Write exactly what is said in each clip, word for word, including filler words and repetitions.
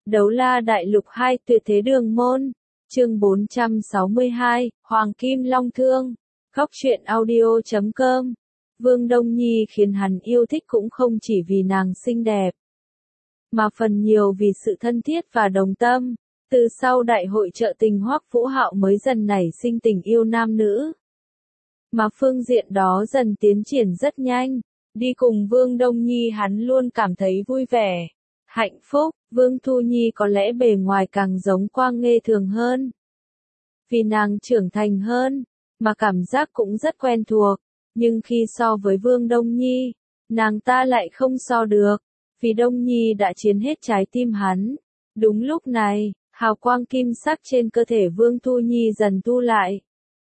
Đấu la đại lục hai tuyệt thế đường môn. Chương bốn trăm sáu mươi hai, Hoàng Kim Long Thương. Góc truyện audio chấm com. Vương Đông Nhi khiến hắn yêu thích cũng không chỉ vì nàng xinh đẹp, mà phần nhiều vì sự thân thiết và đồng tâm. Từ sau đại hội chợ tình Hoắc Vũ Hạo mới dần nảy sinh tình yêu nam nữ. Mà phương diện đó dần tiến triển rất nhanh. Đi cùng Vương Đông Nhi hắn luôn cảm thấy vui vẻ, hạnh phúc. Vương Thu Nhi có lẽ bề ngoài càng giống Quang Nghê thường hơn, vì nàng trưởng thành hơn, mà cảm giác cũng rất quen thuộc. Nhưng khi so với Vương Đông Nhi, nàng ta lại không so được, vì Đông Nhi đã chiếm hết trái tim hắn. Đúng lúc này, hào quang kim sắc trên cơ thể Vương Thu Nhi dần thu lại.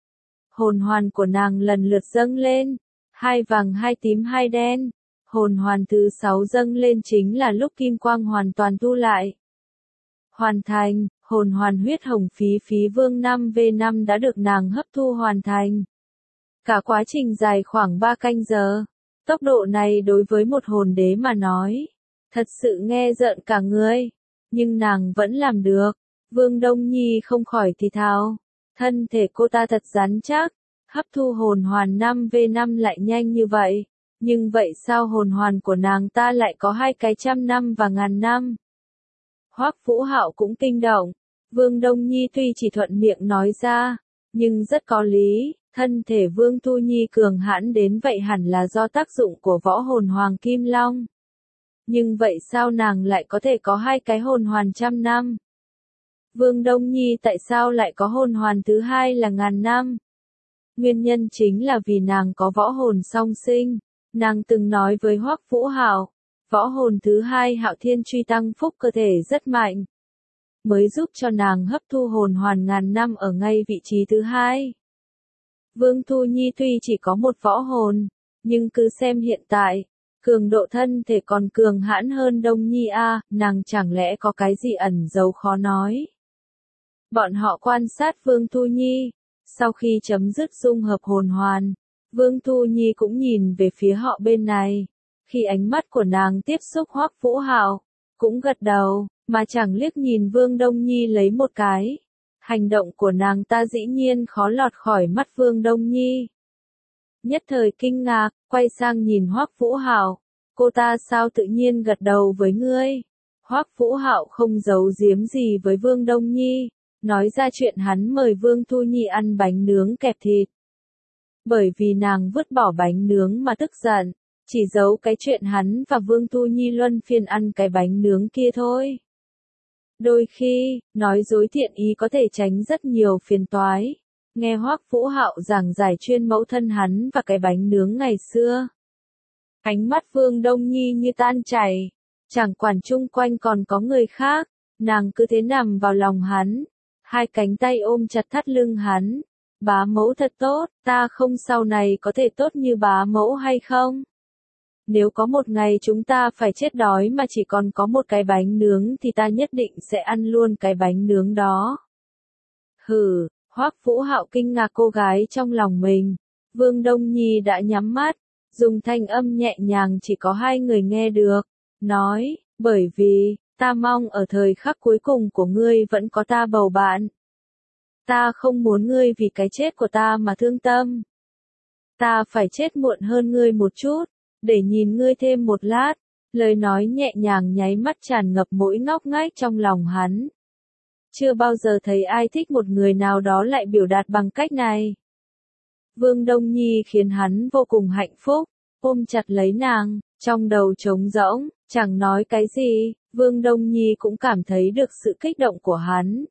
Hồn hoàn của nàng lần lượt dâng lên, hai vàng hai tím hai đen. Hồn hoàn thứ sáu dâng lên chính là lúc kim quang hoàn toàn thu lại. Hoàn thành, hồn hoàn huyết hồng phí phí vương năm v năm đã được nàng hấp thu hoàn thành. Cả quá trình dài khoảng ba canh giờ. Tốc độ này đối với một hồn đế mà nói, thật sự nghe rợn cả người. Nhưng nàng vẫn làm được. Vương Đông Nhi không khỏi thì thào. Thân thể cô ta thật rắn chắc, hấp thu hồn hoàn năm v năm lại nhanh như vậy. Nhưng vậy sao hồn hoàn của nàng ta lại có hai cái trăm năm và ngàn năm? Hoắc Vũ Hạo cũng kinh động. Vương Đông Nhi tuy chỉ thuận miệng nói ra, nhưng rất có lý. Thân thể Vương Thu Nhi cường hãn đến vậy hẳn là do tác dụng của võ hồn Hoàng Kim Long. Nhưng vậy sao nàng lại có thể có hai cái hồn hoàn trăm năm? Vương Đông Nhi tại sao lại có hồn hoàn thứ hai là ngàn năm? Nguyên nhân chính là vì nàng có võ hồn song sinh. Nàng từng nói với Hoắc Vũ Hạo, võ hồn thứ hai Hạo Thiên Truy tăng phúc cơ thể rất mạnh, mới giúp cho nàng hấp thu hồn hoàn ngàn năm ở ngay vị trí thứ hai. Vương Thu Nhi tuy chỉ có một võ hồn, nhưng cứ xem hiện tại, cường độ thân thể còn cường hãn hơn Đông Nhi a, nàng chẳng lẽ có cái gì ẩn giấu khó nói. Bọn họ quan sát Vương Thu Nhi, sau khi chấm dứt dung hợp hồn hoàn, Vương Thu Nhi cũng nhìn về phía họ bên này. Khi ánh mắt của nàng tiếp xúc Hoắc Vũ Hạo, cũng gật đầu, mà chẳng liếc nhìn Vương Đông Nhi lấy một cái. Hành động của nàng ta dĩ nhiên khó lọt khỏi mắt Vương Đông Nhi. Nhất thời kinh ngạc, quay sang nhìn Hoắc Vũ Hạo, cô ta sao tự nhiên gật đầu với ngươi? Hoắc Vũ Hạo không giấu giếm gì với Vương Đông Nhi, nói ra chuyện hắn mời Vương Thu Nhi ăn bánh nướng kẹp thịt. Bởi vì nàng vứt bỏ bánh nướng mà tức giận, chỉ giấu cái chuyện hắn và Vương Thu Nhi luân phiên ăn cái bánh nướng kia thôi. Đôi khi, nói dối thiện ý có thể tránh rất nhiều phiền toái. Nghe Hoắc Vũ Hạo giảng giải chuyên mẫu thân hắn và cái bánh nướng ngày xưa, ánh mắt Vương Đông Nhi như tan chảy, chẳng quản chung quanh còn có người khác, nàng cứ thế nằm vào lòng hắn, hai cánh tay ôm chặt thắt lưng hắn. Bá mẫu thật tốt, ta không sau này có thể tốt như bá mẫu hay không? Nếu có một ngày chúng ta phải chết đói mà chỉ còn có một cái bánh nướng thì ta nhất định sẽ ăn luôn cái bánh nướng đó. Hừ, Hoắc Vũ Hạo kinh ngạc cô gái trong lòng mình. Vương Đông Nhi đã nhắm mắt, dùng thanh âm nhẹ nhàng chỉ có hai người nghe được, nói, bởi vì, ta mong ở thời khắc cuối cùng của ngươi vẫn có ta bầu bạn. Ta không muốn ngươi vì cái chết của ta mà thương tâm. Ta phải chết muộn hơn ngươi một chút, để nhìn ngươi thêm một lát. Lời nói nhẹ nhàng nháy mắt tràn ngập mỗi ngóc ngách trong lòng hắn. Chưa bao giờ thấy ai thích một người nào đó lại biểu đạt bằng cách này. Vương Đông Nhi khiến hắn vô cùng hạnh phúc, ôm chặt lấy nàng, trong đầu trống rỗng, chẳng nói cái gì. Vương Đông Nhi cũng cảm thấy được sự kích động của hắn.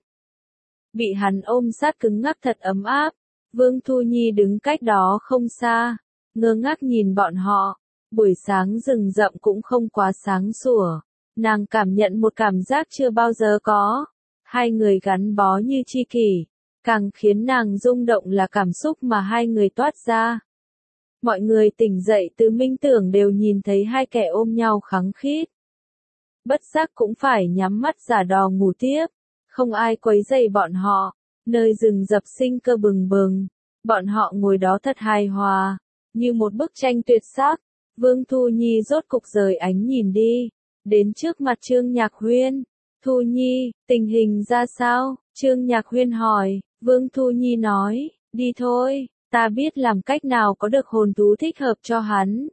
Bị hắn ôm sát cứng ngắc thật ấm áp. Vương Thu Nhi đứng cách đó không xa, ngơ ngác nhìn bọn họ. Buổi sáng rừng rậm cũng không quá sáng sủa, nàng cảm nhận một cảm giác chưa bao giờ có. Hai người gắn bó như tri kỷ, càng khiến nàng rung động là cảm xúc mà hai người toát ra. Mọi người tỉnh dậy từ minh tưởng đều nhìn thấy hai kẻ ôm nhau khăng khít. Bất giác cũng phải nhắm mắt giả đò ngủ tiếp. Không ai quấy rầy bọn họ, nơi rừng rậm sinh cơ bừng bừng, bọn họ ngồi đó thật hài hòa, như một bức tranh tuyệt sắc. Vương Thu Nhi rốt cục rời ánh nhìn đi, đến trước mặt Trương Nhạc Huyên, Thu Nhi, tình hình ra sao? Trương Nhạc Huyên hỏi. Vương Thu Nhi nói, đi thôi, ta biết làm cách nào có được hồn thú thích hợp cho hắn.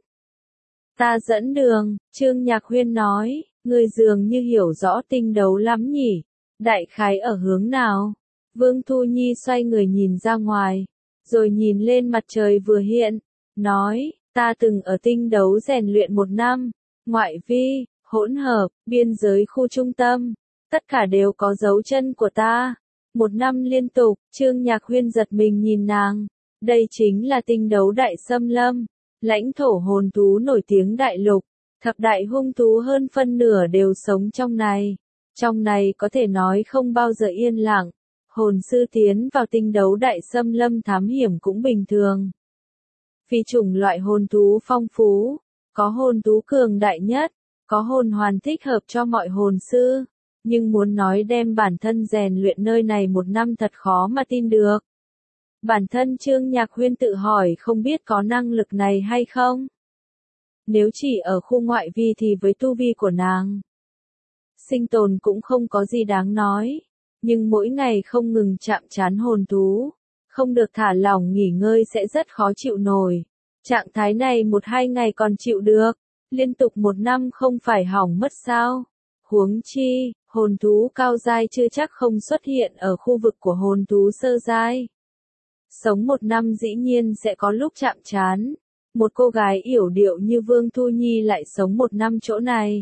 Ta dẫn đường, Trương Nhạc Huyên nói, người dường như hiểu rõ tinh đấu lắm nhỉ, đại khái ở hướng nào? Vương Thu Nhi xoay người nhìn ra ngoài, rồi nhìn lên mặt trời vừa hiện, nói, ta từng ở tinh đấu rèn luyện một năm, ngoại vi, hỗn hợp, biên giới khu trung tâm, tất cả đều có dấu chân của ta. Một năm liên tục, Trương Nhạc Huyên giật mình nhìn nàng, đây chính là tinh đấu đại xâm lâm, lãnh thổ hồn thú nổi tiếng đại lục, thập đại hung thú hơn phân nửa đều sống trong này. Trong này có thể nói không bao giờ yên lặng, hồn sư tiến vào tinh đấu đại xâm lâm thám hiểm cũng bình thường. Vì chủng loại hồn thú phong phú, có hồn thú cường đại nhất, có hồn hoàn thích hợp cho mọi hồn sư, nhưng muốn nói đem bản thân rèn luyện nơi này một năm thật khó mà tin được. Bản thân Trương Nhạc Huyên tự hỏi không biết có năng lực này hay không. Nếu chỉ ở khu ngoại vi thì với tu vi của nàng, sinh tồn cũng không có gì đáng nói, nhưng mỗi ngày không ngừng chạm trán hồn thú, không được thả lỏng nghỉ ngơi sẽ rất khó chịu nổi. Trạng thái này một hai ngày còn chịu được, liên tục một năm không phải hỏng mất sao? Huống chi, hồn thú cao giai chưa chắc không xuất hiện ở khu vực của hồn thú sơ giai. Sống một năm dĩ nhiên sẽ có lúc chạm trán. Một cô gái yểu điệu như Vương Thu Nhi lại sống một năm chỗ này.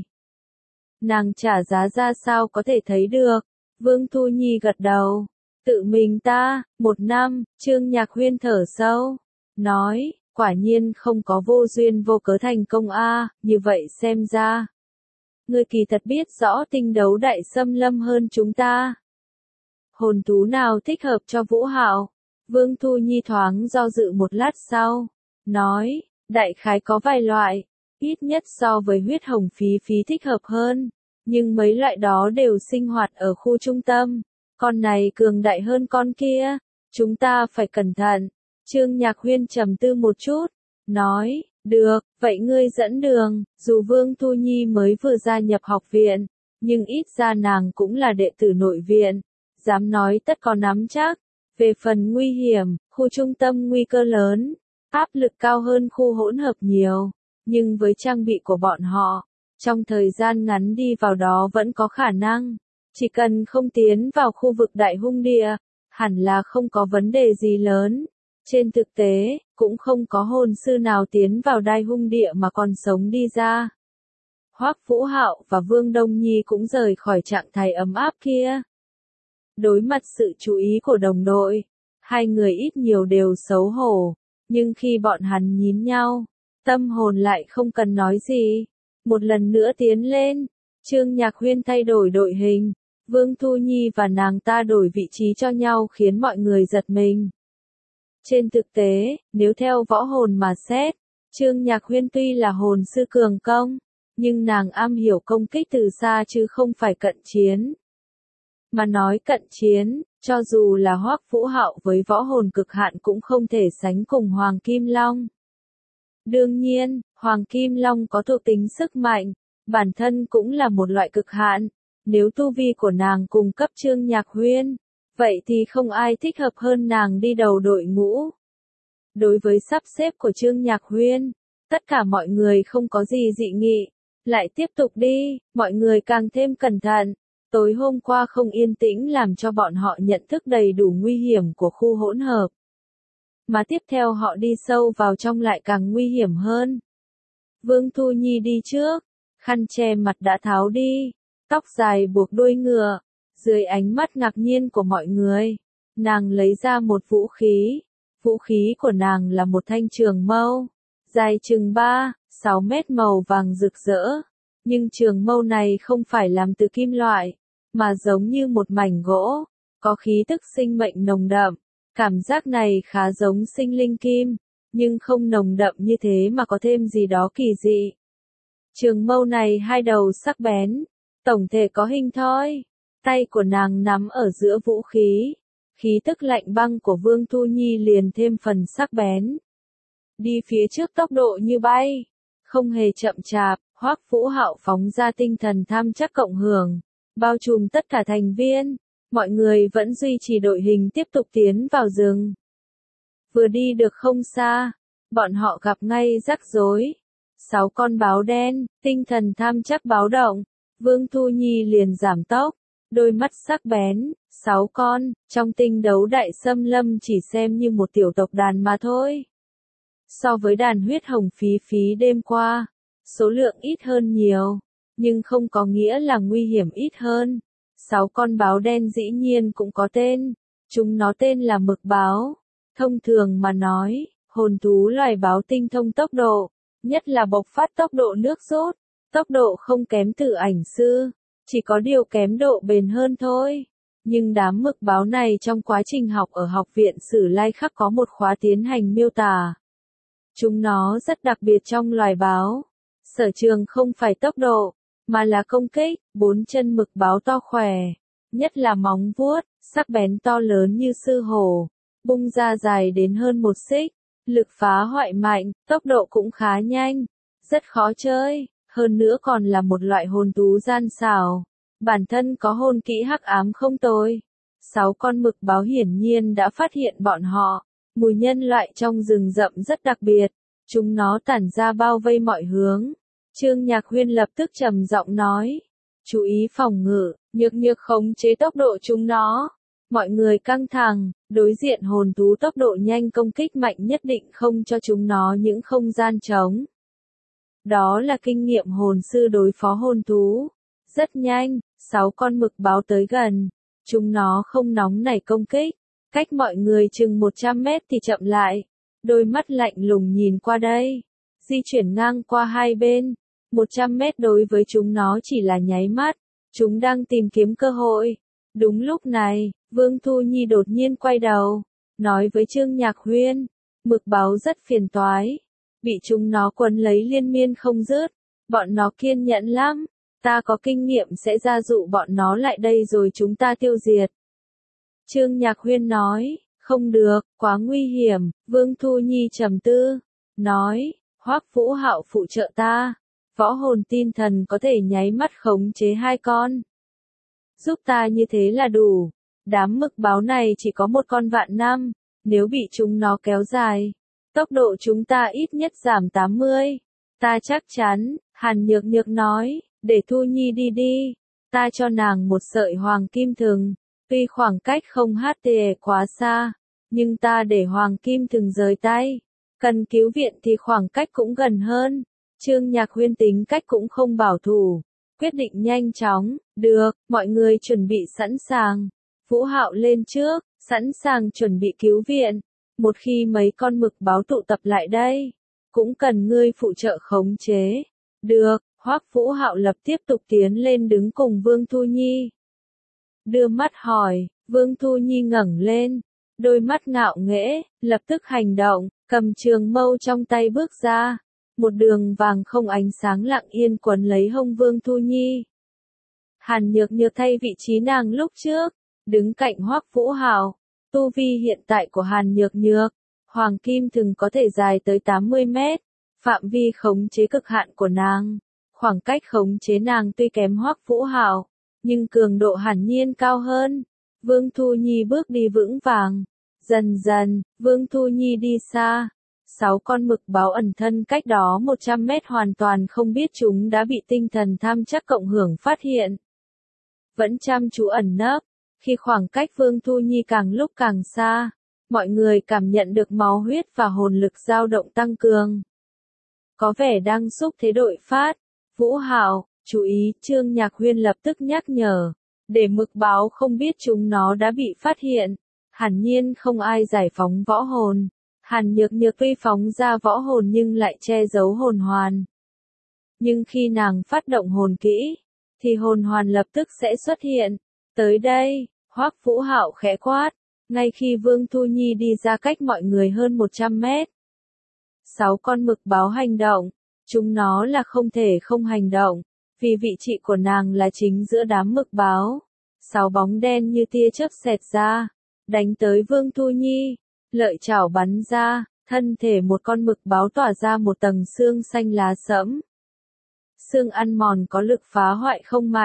Nàng trả giá ra sao có thể thấy được. Vương Thu Nhi gật đầu. Tự mình ta, một năm, Trương Nhạc Huyên thở sâu. Nói, quả nhiên không có vô duyên vô cớ thành công a, như vậy xem ra. Ngươi kỳ thật biết rõ tinh đấu đại xâm lâm hơn chúng ta. Hồn thú nào thích hợp cho Vũ Hạo? Vương Thu Nhi thoáng do dự một lát sau. Nói, đại khái có vài loại, ít nhất so với huyết hồng phí phí thích hợp hơn, nhưng mấy loại đó đều sinh hoạt ở khu trung tâm, con này cường đại hơn con kia, chúng ta phải cẩn thận. Trương Nhạc Huyên trầm tư một chút, nói, được, vậy ngươi dẫn đường. Dù Vương Thu Nhi mới vừa gia nhập học viện, nhưng ít ra nàng cũng là đệ tử nội viện, dám nói tất có nắm chắc. Về phần nguy hiểm, khu trung tâm nguy cơ lớn, áp lực cao hơn khu hỗn hợp nhiều, nhưng với trang bị của bọn họ, trong thời gian ngắn đi vào đó vẫn có khả năng. Chỉ cần không tiến vào khu vực đại hung địa, hẳn là không có vấn đề gì lớn. Trên thực tế, cũng không có hồn sư nào tiến vào đại hung địa mà còn sống đi ra. Hoắc Vũ Hạo và Vương Đông Nhi cũng rời khỏi trạng thái ấm áp kia. Đối mặt sự chú ý của đồng đội, hai người ít nhiều đều xấu hổ, nhưng khi bọn hắn nhìn nhau, tâm hồn lại không cần nói gì. Một lần nữa tiến lên, Trương Nhạc Huyên thay đổi đội hình, Vương Thu Nhi và nàng ta đổi vị trí cho nhau khiến mọi người giật mình. Trên thực tế, nếu theo võ hồn mà xét, Trương Nhạc Huyên tuy là hồn sư cường công, nhưng nàng am hiểu công kích từ xa chứ không phải cận chiến. Mà nói cận chiến, cho dù là Hoắc Vũ Hạo với võ hồn cực hạn cũng không thể sánh cùng Hoàng Kim Long. Đương nhiên, Hoàng Kim Long có thuộc tính sức mạnh, bản thân cũng là một loại cực hạn. Nếu tu vi của nàng cùng cấp Trương Nhạc Huyên, vậy thì không ai thích hợp hơn nàng đi đầu đội ngũ. Đối với sắp xếp của Trương Nhạc Huyên, tất cả mọi người không có gì dị nghị. Lại tiếp tục đi, mọi người càng thêm cẩn thận. Tối hôm qua không yên tĩnh làm cho bọn họ nhận thức đầy đủ nguy hiểm của khu hỗn hợp. Mà tiếp theo họ đi sâu vào trong lại càng nguy hiểm hơn. Vương Thu Nhi đi trước, khăn che mặt đã tháo đi, tóc dài buộc đuôi ngựa, dưới ánh mắt ngạc nhiên của mọi người, nàng lấy ra một vũ khí. Vũ khí của nàng là một thanh trường mâu, dài chừng ba, sáu mét màu vàng rực rỡ. Nhưng trường mâu này không phải làm từ kim loại, mà giống như một mảnh gỗ, có khí tức sinh mệnh nồng đậm. Cảm giác này khá giống sinh linh kim, nhưng không nồng đậm như thế mà có thêm gì đó kỳ dị. Trường mâu này hai đầu sắc bén, tổng thể có hình thoi. Tay của nàng nắm ở giữa vũ khí, khí tức lạnh băng của Vương Thu Nhi liền thêm phần sắc bén. Đi phía trước tốc độ như bay, không hề chậm chạp, Hoắc Vũ Hạo phóng ra tinh thần tham chắc cộng hưởng, bao trùm tất cả thành viên. Mọi người vẫn duy trì đội hình tiếp tục tiến vào rừng. Vừa đi được không xa, bọn họ gặp ngay rắc rối. Sáu con báo đen, tinh thần tham chắc báo động. Vương Thu Nhi liền giảm tốc, đôi mắt sắc bén. Sáu con, trong tinh đấu đại xâm lâm chỉ xem như một tiểu tộc đàn mà thôi. So với đàn huyết hồng phí phí đêm qua, số lượng ít hơn nhiều, nhưng không có nghĩa là nguy hiểm ít hơn. Sáu con báo đen dĩ nhiên cũng có tên, chúng nó tên là mực báo. Thông thường mà nói, hồn thú loài báo tinh thông tốc độ, nhất là bộc phát tốc độ nước rút, tốc độ không kém Tử Ảnh Sư, chỉ có điều kém độ bền hơn thôi. Nhưng đám mực báo này trong quá trình học ở học viện Sử Lai Khắc có một khóa tiến hành miêu tả. Chúng nó rất đặc biệt trong loài báo. Sở trường không phải tốc độ, mà là công kích. Bốn chân mực báo to khỏe, nhất là móng vuốt, sắc bén to lớn như sư hổ, bung ra dài đến hơn một xích. Lực phá hoại mạnh, tốc độ cũng khá nhanh, rất khó chơi, hơn nữa còn là một loại hồn thú gian xảo. Bản thân có hồn kỹ hắc ám không tồi. Sáu con mực báo hiển nhiên đã phát hiện bọn họ. Mùi nhân loại trong rừng rậm rất đặc biệt. Chúng nó tản ra bao vây mọi hướng. Trương Nhạc Huyên lập tức trầm giọng nói. Chú ý phòng ngự, nhược nhược khống chế tốc độ chúng nó. Mọi người căng thẳng, đối diện hồn thú tốc độ nhanh công kích mạnh nhất định không cho chúng nó những không gian trống. Đó là kinh nghiệm hồn sư đối phó hồn thú. Rất nhanh, sáu con mực báo tới gần. Chúng nó không nóng nảy công kích. Cách mọi người chừng một trăm mét thì chậm lại. Đôi mắt lạnh lùng nhìn qua đây. Di chuyển ngang qua hai bên. một trăm mét đối với chúng nó chỉ là nháy mắt. Chúng đang tìm kiếm cơ hội. Đúng lúc này, Vương Thu Nhi đột nhiên quay đầu. Nói với Trương Nhạc Huyên. Mực báo rất phiền toái. Bị chúng nó quấn lấy liên miên không dứt. Bọn nó kiên nhẫn lắm. Ta có kinh nghiệm sẽ ra dụ bọn nó lại đây rồi chúng ta tiêu diệt. Trương Nhạc Huyên nói, không được, quá nguy hiểm. Vương Thu Nhi trầm tư, nói, Hoắc Vũ Hạo phụ trợ ta. Võ hồn tin thần có thể nháy mắt khống chế hai con. Giúp ta như thế là đủ. Đám mực báo này chỉ có một con vạn năm. Nếu bị chúng nó kéo dài, tốc độ chúng ta ít nhất giảm tám mươi. Ta chắc chắn, Hàn Nhược Nhược nói, để Thu Nhi đi đi. Ta cho nàng một sợi hoàng kim thừng. Tuy khoảng cách không hát tê quá xa, nhưng ta để hoàng kim thừng rời tay. Cần cứu viện thì khoảng cách cũng gần hơn. Trương Nhạc Huyên tính cách cũng không bảo thủ. Quyết định nhanh chóng, được, mọi người chuẩn bị sẵn sàng. Vũ Hạo lên trước, sẵn sàng chuẩn bị cứu viện. Một khi mấy con mực báo tụ tập lại đây, cũng cần ngươi phụ trợ khống chế. Được, Hoắc Vũ Hạo lập tiếp tục tiến lên đứng cùng Vương Thu Nhi. Đưa mắt hỏi, Vương Thu Nhi ngẩng lên, đôi mắt ngạo nghễ, lập tức hành động, cầm trường mâu trong tay bước ra. Một đường vàng không ánh sáng lặng yên quấn lấy hông Vương Thu Nhi. Hàn Nhược Nhược thay vị trí nàng lúc trước, đứng cạnh Hoắc Vũ Hạo. Tu vi hiện tại của Hàn Nhược Nhược, hoàng kim thừng có thể dài tới tám mươi mét, phạm vi khống chế cực hạn của nàng. Khoảng cách khống chế nàng tuy kém Hoắc Vũ Hạo, nhưng cường độ hẳn nhiên cao hơn. Vương Thu Nhi bước đi vững vàng. Dần dần, Vương Thu Nhi đi xa. Sáu con mực báo ẩn thân cách đó một trăm mét hoàn toàn không biết chúng đã bị tinh thần tham chắc cộng hưởng phát hiện. Vẫn chăm chú ẩn nấp. Khi khoảng cách Vương Thu Nhi càng lúc càng xa, mọi người cảm nhận được máu huyết và hồn lực dao động tăng cường. Có vẻ đang xúc thế đội phát. Vũ Hạo, chú ý, Trương Nhạc Huyên lập tức nhắc nhở. Để mực báo không biết chúng nó đã bị phát hiện. Hẳn nhiên không ai giải phóng võ hồn. Hàn Nhược Nhược tuy phóng ra võ hồn nhưng lại che giấu hồn hoàn. Nhưng khi nàng phát động hồn kỹ, thì hồn hoàn lập tức sẽ xuất hiện. Tới đây, Hoắc Vũ Hạo khẽ quát, ngay khi Vương Thu Nhi đi ra cách mọi người hơn một trăm mét. Sáu con mực báo hành động, chúng nó là không thể không hành động, vì vị trí của nàng là chính giữa đám mực báo. Sáu bóng đen như tia chớp xẹt ra, đánh tới Vương Thu Nhi, lợi chảo bắn ra, thân thể một con mực báo tỏa ra một tầng xương xanh lá sẫm. Xương ăn mòn có lực phá hoại không mạnh,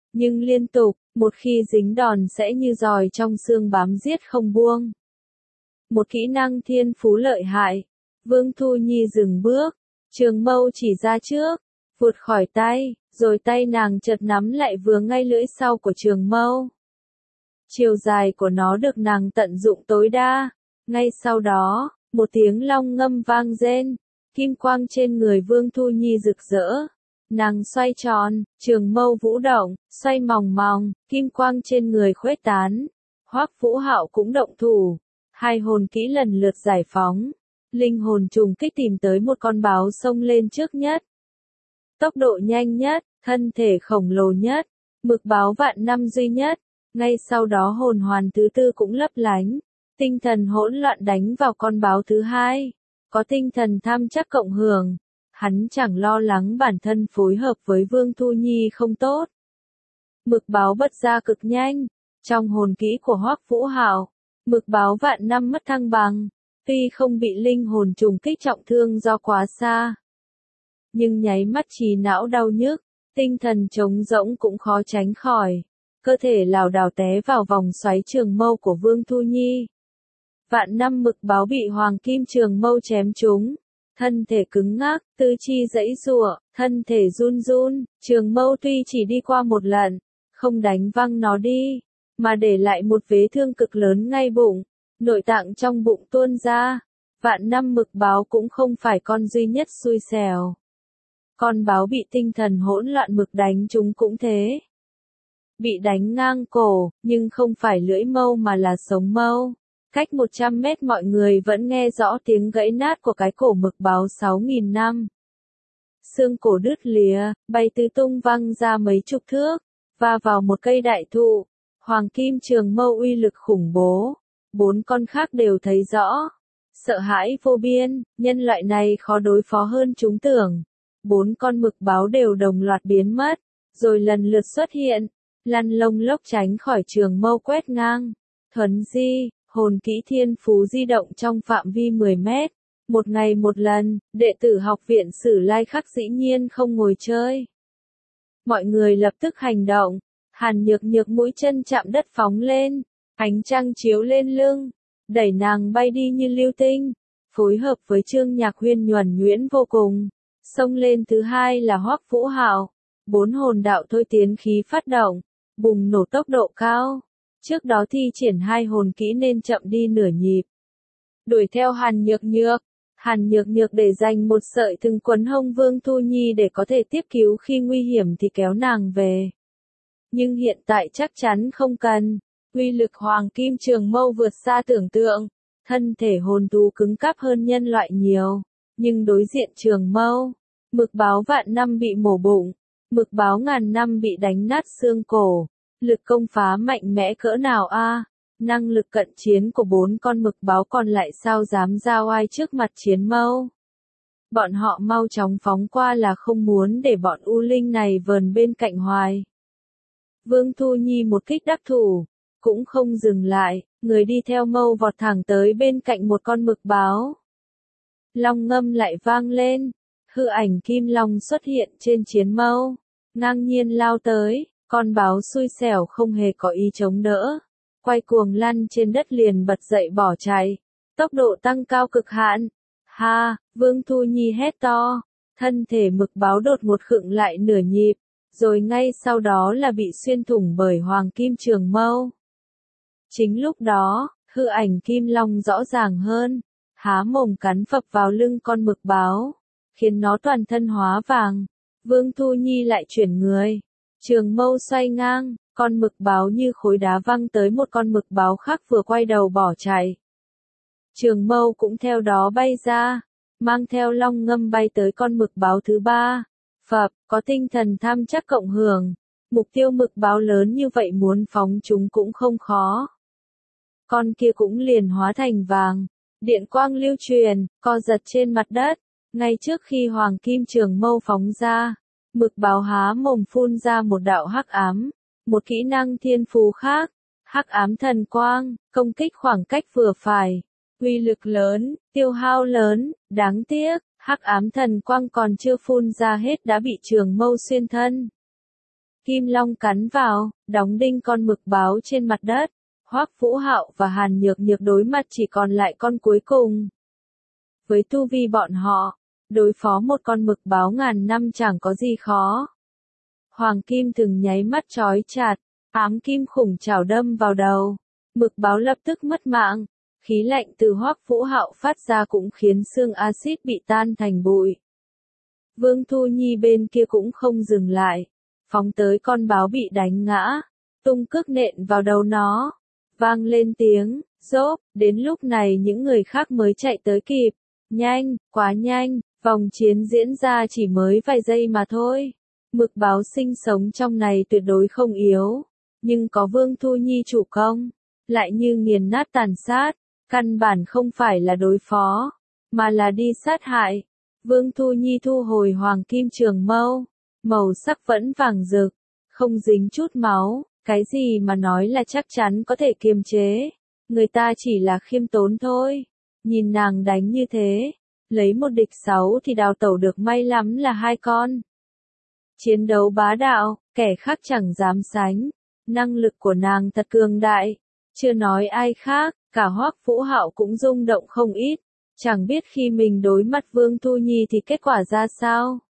nhưng liên tục, một khi dính đòn sẽ như giòi trong xương bám giết không buông. Một kỹ năng thiên phú lợi hại. Vương Thu Nhi dừng bước, trường mâu chỉ ra trước, vụt khỏi tay, rồi tay nàng chợt nắm lại vừa ngay lưỡi sau của trường mâu. Chiều dài của nó được nàng tận dụng tối đa. Ngay sau đó, một tiếng long ngâm vang rên, kim quang trên người Vương Thu Nhi rực rỡ. Nàng xoay tròn, trường mâu vũ động, xoay mòng mòng, kim quang trên người khuếch tán. Hoắc Vũ Hạo cũng động thủ, hai hồn kỹ lần lượt giải phóng. Linh hồn trùng kích tìm tới một con báo xông lên trước nhất. Tốc độ nhanh nhất, thân thể khổng lồ nhất, mực báo vạn năm duy nhất. Ngay sau đó hồn hoàn thứ tư cũng lấp lánh. Tinh thần hỗn loạn đánh vào con báo thứ hai. Có tinh thần tham chắc cộng hưởng. Hắn chẳng lo lắng bản thân phối hợp với Vương Thu Nhi không tốt. Mực báo bật ra cực nhanh. Trong hồn kỹ của Hoắc Vũ Hạo, mực báo vạn năm mất thăng bằng. Tuy không bị linh hồn trùng kích trọng thương do quá xa, nhưng nháy mắt trí não đau nhức, tinh thần trống rỗng cũng khó tránh khỏi. Cơ thể lảo đảo té vào vòng xoáy trường mâu của Vương Thu Nhi. Vạn năm mực báo bị hoàng kim trường mâu chém trúng. Thân thể cứng ngắc, tứ chi giãy giụa, thân thể run run, trường mâu tuy chỉ đi qua một lần, không đánh văng nó đi, mà để lại một vết thương cực lớn ngay bụng. Nội tạng trong bụng tuôn ra. Vạn năm mực báo cũng không phải con duy nhất xui xẻo. Con báo bị tinh thần hỗn loạn mực đánh trúng cũng thế. Bị đánh ngang cổ, nhưng không phải lưỡi mâu mà là sống mâu. Cách một trăm mét mọi người vẫn nghe rõ tiếng gãy nát của cái cổ mực báo sáu nghìn năm. Xương cổ đứt lìa, bay tứ tung văng ra mấy chục thước, và vào một cây đại thụ. Hoàng kim trường mâu uy lực khủng bố. Bốn con khác đều thấy rõ. Sợ hãi vô biên, nhân loại này khó đối phó hơn chúng tưởng. Bốn con mực báo đều đồng loạt biến mất, rồi lần lượt xuất hiện, lăn lông lốc tránh khỏi trường mâu quét ngang. Thuấn di, hồn kỹ thiên phú di động trong phạm vi mười mét. Một ngày một lần, đệ tử học viện Sử Lai Khắc dĩ nhiên không ngồi chơi. Mọi người lập tức hành động. Hàn Nhược Nhược mũi chân chạm đất phóng lên. Ánh trăng chiếu lên lưng, đẩy nàng bay đi như lưu tinh, phối hợp với Trương Nhạc Huyên nhuần nhuyễn vô cùng. Xông lên thứ hai là Hoắc Vũ Hạo, bốn hồn đạo thôi tiến khí phát động, bùng nổ tốc độ cao. Trước đó thi triển hai hồn kỹ nên chậm đi nửa nhịp. Đuổi theo Hàn Nhược Nhược, Hàn Nhược Nhược để dành một sợi thừng quấn hông Vương Thu Nhi để có thể tiếp cứu khi nguy hiểm thì kéo nàng về. Nhưng hiện tại chắc chắn không cần. Uy lực hoàng kim trường mâu vượt xa tưởng tượng, thân thể hồn thú cứng cáp hơn nhân loại nhiều, nhưng đối diện trường mâu, mực báo vạn năm bị mổ bụng, mực báo ngàn năm bị đánh nát xương cổ, lực công phá mạnh mẽ cỡ nào a? Năng lực cận chiến của bốn con mực báo còn lại sao dám ra oai trước mặt chiến mâu? Bọn họ mau chóng phóng qua là không muốn để bọn U Linh này vờn bên cạnh hoài. Vương Thu Nhi một kích đắc thủ. Cũng không dừng lại, người đi theo mâu vọt thẳng tới bên cạnh một con mực báo. Long ngâm lại vang lên, hư ảnh kim long xuất hiện trên chiến mâu, ngang nhiên lao tới, con báo xui xẻo không hề có ý chống đỡ, quay cuồng lăn trên đất liền bật dậy bỏ chạy, tốc độ tăng cao cực hạn. Ha, Vương Thu Nhi hét to, thân thể mực báo đột một khựng lại nửa nhịp, rồi ngay sau đó là bị xuyên thủng bởi hoàng kim trường mâu. Chính lúc đó, hư ảnh kim long rõ ràng hơn, há mồm cắn phập vào lưng con mực báo, khiến nó toàn thân hóa vàng. Vương Thu Nhi lại chuyển người, trường mâu xoay ngang, con mực báo như khối đá văng tới một con mực báo khác vừa quay đầu bỏ chạy. Trường mâu cũng theo đó bay ra, mang theo long ngâm bay tới con mực báo thứ ba. Phập, có tinh thần tham chắc cộng hưởng, mục tiêu mực báo lớn như vậy muốn phóng chúng cũng không khó. Con kia cũng liền hóa thành vàng, điện quang lưu truyền, co giật trên mặt đất, ngay trước khi hoàng kim trường mâu phóng ra, mực báo há mồm phun ra một đạo hắc ám, một kỹ năng thiên phú khác, hắc ám thần quang, công kích khoảng cách vừa phải, uy lực lớn, tiêu hao lớn, đáng tiếc, hắc ám thần quang còn chưa phun ra hết đã bị trường mâu xuyên thân. Kim long cắn vào, đóng đinh con mực báo trên mặt đất. Hoắc Vũ Hạo và Hàn Nhược Nhược đối mặt chỉ còn lại con cuối cùng. Với tu vi bọn họ, đối phó một con mực báo ngàn năm chẳng có gì khó. Hoàng kim từng nháy mắt chói chặt, ám kim khủng chảo đâm vào đầu. Mực báo lập tức mất mạng. Khí lạnh từ Hoắc Vũ Hạo phát ra cũng khiến xương axit bị tan thành bụi. Vương Thu Nhi bên kia cũng không dừng lại, phóng tới con báo bị đánh ngã, tung cước nện vào đầu nó, vang lên tiếng rốp. Đến lúc này những người khác mới chạy tới kịp. Nhanh, quá nhanh, vòng chiến diễn ra chỉ mới vài giây mà thôi. Mực báo sinh sống trong này tuyệt đối không yếu, nhưng có Vương Thu Nhi chủ công, lại như nghiền nát tàn sát, căn bản không phải là đối phó, mà là đi sát hại. Vương Thu Nhi thu hồi hoàng kim trường mâu, màu sắc vẫn vàng rực, không dính chút máu, cái gì mà nói là chắc chắn có thể kiềm chế, người ta chỉ là khiêm tốn thôi. Nhìn nàng đánh như thế, lấy một địch sáu thì đào tẩu được may lắm là hai con. Chiến đấu bá đạo, kẻ khác chẳng dám sánh, năng lực của nàng thật cường đại, chưa nói ai khác, cả Hoắc Vũ Hạo cũng rung động không ít, chẳng biết khi mình đối mặt Vương Thu Nhi thì kết quả ra sao.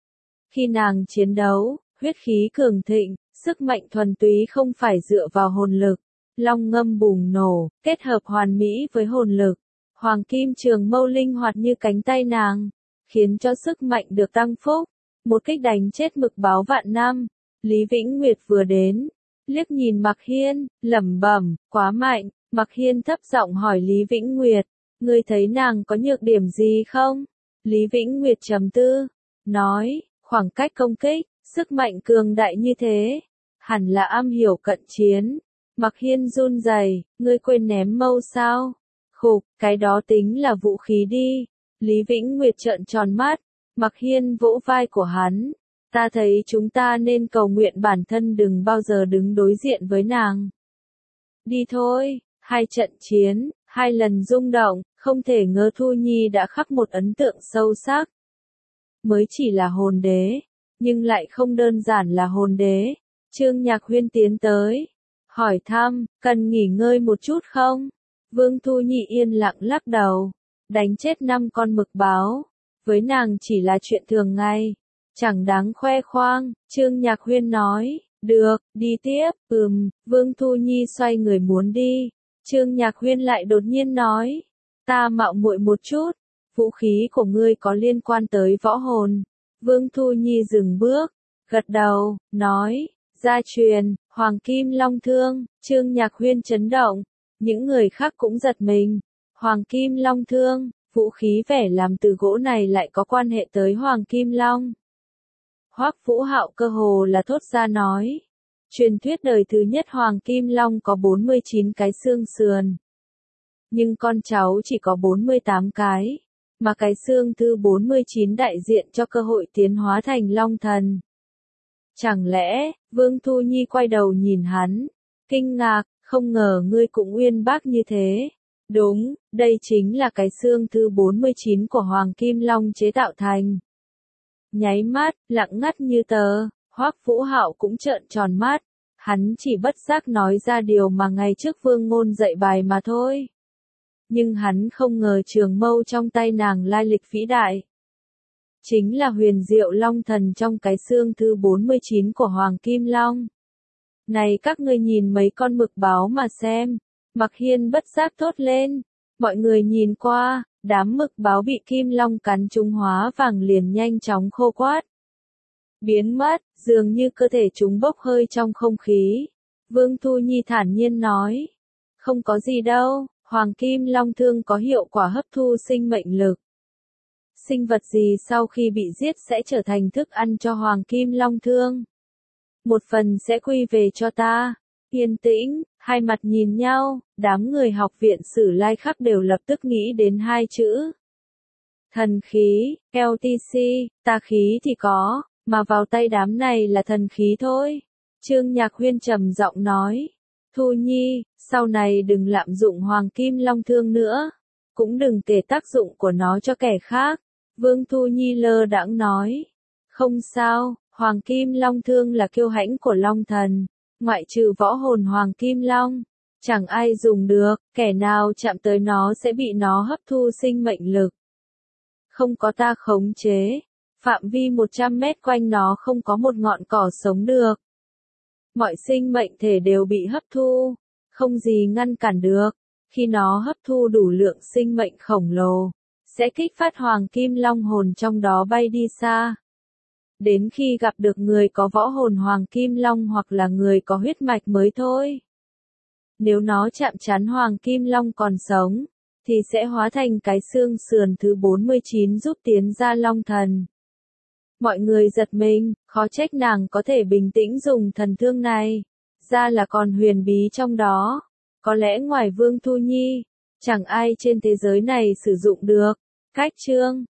Khi nàng chiến đấu, huyết khí cường thịnh, sức mạnh thuần túy không phải dựa vào hồn lực, long ngâm bùng nổ, kết hợp hoàn mỹ với hồn lực. Hoàng kim trường mâu linh hoạt như cánh tay nàng, khiến cho sức mạnh được tăng phúc. Một kích đánh chết mực báo vạn năm. Lý Vĩnh Nguyệt vừa đến, liếc nhìn Mạc Hiên, lẩm bẩm, quá mạnh. Mạc Hiên thấp giọng hỏi Lý Vĩnh Nguyệt, ngươi thấy nàng có nhược điểm gì không? Lý Vĩnh Nguyệt trầm tư, nói, khoảng cách công kích, sức mạnh cường đại như thế, hẳn là am hiểu cận chiến. Mạc Hiên run rẩy, ngươi quên ném mâu sao? Khục, cái đó tính là vũ khí đi. Lý Vĩnh Nguyệt trợn tròn mắt, Mạc Hiên vỗ vai của hắn. Ta thấy chúng ta nên cầu nguyện bản thân đừng bao giờ đứng đối diện với nàng. Đi thôi, hai trận chiến, hai lần rung động, không thể ngờ Thu Nhi đã khắc một ấn tượng sâu sắc. Mới chỉ là hồn đế, nhưng lại không đơn giản là hồn đế. Trương Nhạc Huyên tiến tới, hỏi thăm, cần nghỉ ngơi một chút không? Vương Thu Nhi yên lặng lắc đầu, đánh chết năm con mực báo, với nàng chỉ là chuyện thường ngày, chẳng đáng khoe khoang. Trương Nhạc Huyên nói, được, đi tiếp. Ừm. Vương Thu Nhi xoay người muốn đi, Trương Nhạc Huyên lại đột nhiên nói, ta mạo muội một chút, vũ khí của ngươi có liên quan tới võ hồn. Vương Thu Nhi dừng bước, gật đầu, nói, gia truyền, Hoàng Kim Long Thương. Trương Nhạc Huyên chấn động, những người khác cũng giật mình. Hoàng Kim Long Thương, vũ khí vẻ làm từ gỗ này lại có quan hệ tới Hoàng Kim Long. Hoắc Vũ Hạo cơ hồ là thốt ra nói, truyền thuyết đời thứ nhất Hoàng Kim Long có bốn mươi chín cái xương sườn, nhưng con cháu chỉ có bốn mươi tám cái, mà cái xương thứ bốn mươi chín đại diện cho cơ hội tiến hóa thành Long Thần. Chẳng lẽ? Vương Thu Nhi quay đầu nhìn hắn, kinh ngạc, không ngờ ngươi cũng uyên bác như thế. Đúng, đây chính là cái xương thứ bốn mươi chín của Hoàng Kim Long chế tạo thành. Nháy mắt, lặng ngắt như tờ, Hoắc Vũ Hạo cũng trợn tròn mắt, hắn chỉ bất giác nói ra điều mà ngày trước Vương Ngôn dạy bài mà thôi. Nhưng hắn không ngờ trường mâu trong tay nàng lai lịch vĩ đại. Chính là huyền diệu Long Thần trong cái xương thứ bốn mươi chín của Hoàng Kim Long. Này các ngươi nhìn mấy con mực báo mà xem. Mạc Hiên bất giác thốt lên. Mọi người nhìn qua, đám mực báo bị Kim Long cắn trúng hóa vàng liền nhanh chóng khô quát. Biến mất, dường như cơ thể chúng bốc hơi trong không khí. Vương Thu Nhi thản nhiên nói. Không có gì đâu, Hoàng Kim Long Thương có hiệu quả hấp thu sinh mệnh lực. Sinh vật gì sau khi bị giết sẽ trở thành thức ăn cho Hoàng Kim Long Thương. Một phần sẽ quy về cho ta. Yên tĩnh, hai mặt nhìn nhau, đám người học viện Sử Lai Khắc đều lập tức nghĩ đến hai chữ. Thần khí, lờ tê xê, tà khí thì có, mà vào tay đám này là thần khí thôi. Trương Nhạc Huyên trầm giọng nói, Thu Nhi, sau này đừng lạm dụng Hoàng Kim Long Thương nữa, cũng đừng kể tác dụng của nó cho kẻ khác. Vương Thu Nhi lơ đãng nói, không sao, Hoàng Kim Long thương là kiêu hãnh của Long Thần, ngoại trừ võ hồn Hoàng Kim Long, chẳng ai dùng được, kẻ nào chạm tới nó sẽ bị nó hấp thu sinh mệnh lực. Không có ta khống chế, phạm vi một trăm mét quanh nó không có một ngọn cỏ sống được. Mọi sinh mệnh thể đều bị hấp thu, không gì ngăn cản được. Khi nó hấp thu đủ lượng sinh mệnh khổng lồ, sẽ kích phát Hoàng Kim Long hồn trong đó bay đi xa. Đến khi gặp được người có võ hồn Hoàng Kim Long hoặc là người có huyết mạch mới thôi. Nếu nó chạm trán Hoàng Kim Long còn sống, thì sẽ hóa thành cái xương sườn thứ bốn mươi chín giúp tiến ra Long Thần. Mọi người giật mình, khó trách nàng có thể bình tĩnh dùng thần thương này. Ra là còn huyền bí trong đó. Có lẽ ngoài Vương Thu Nhi, chẳng ai trên thế giới này sử dụng được. Cách chương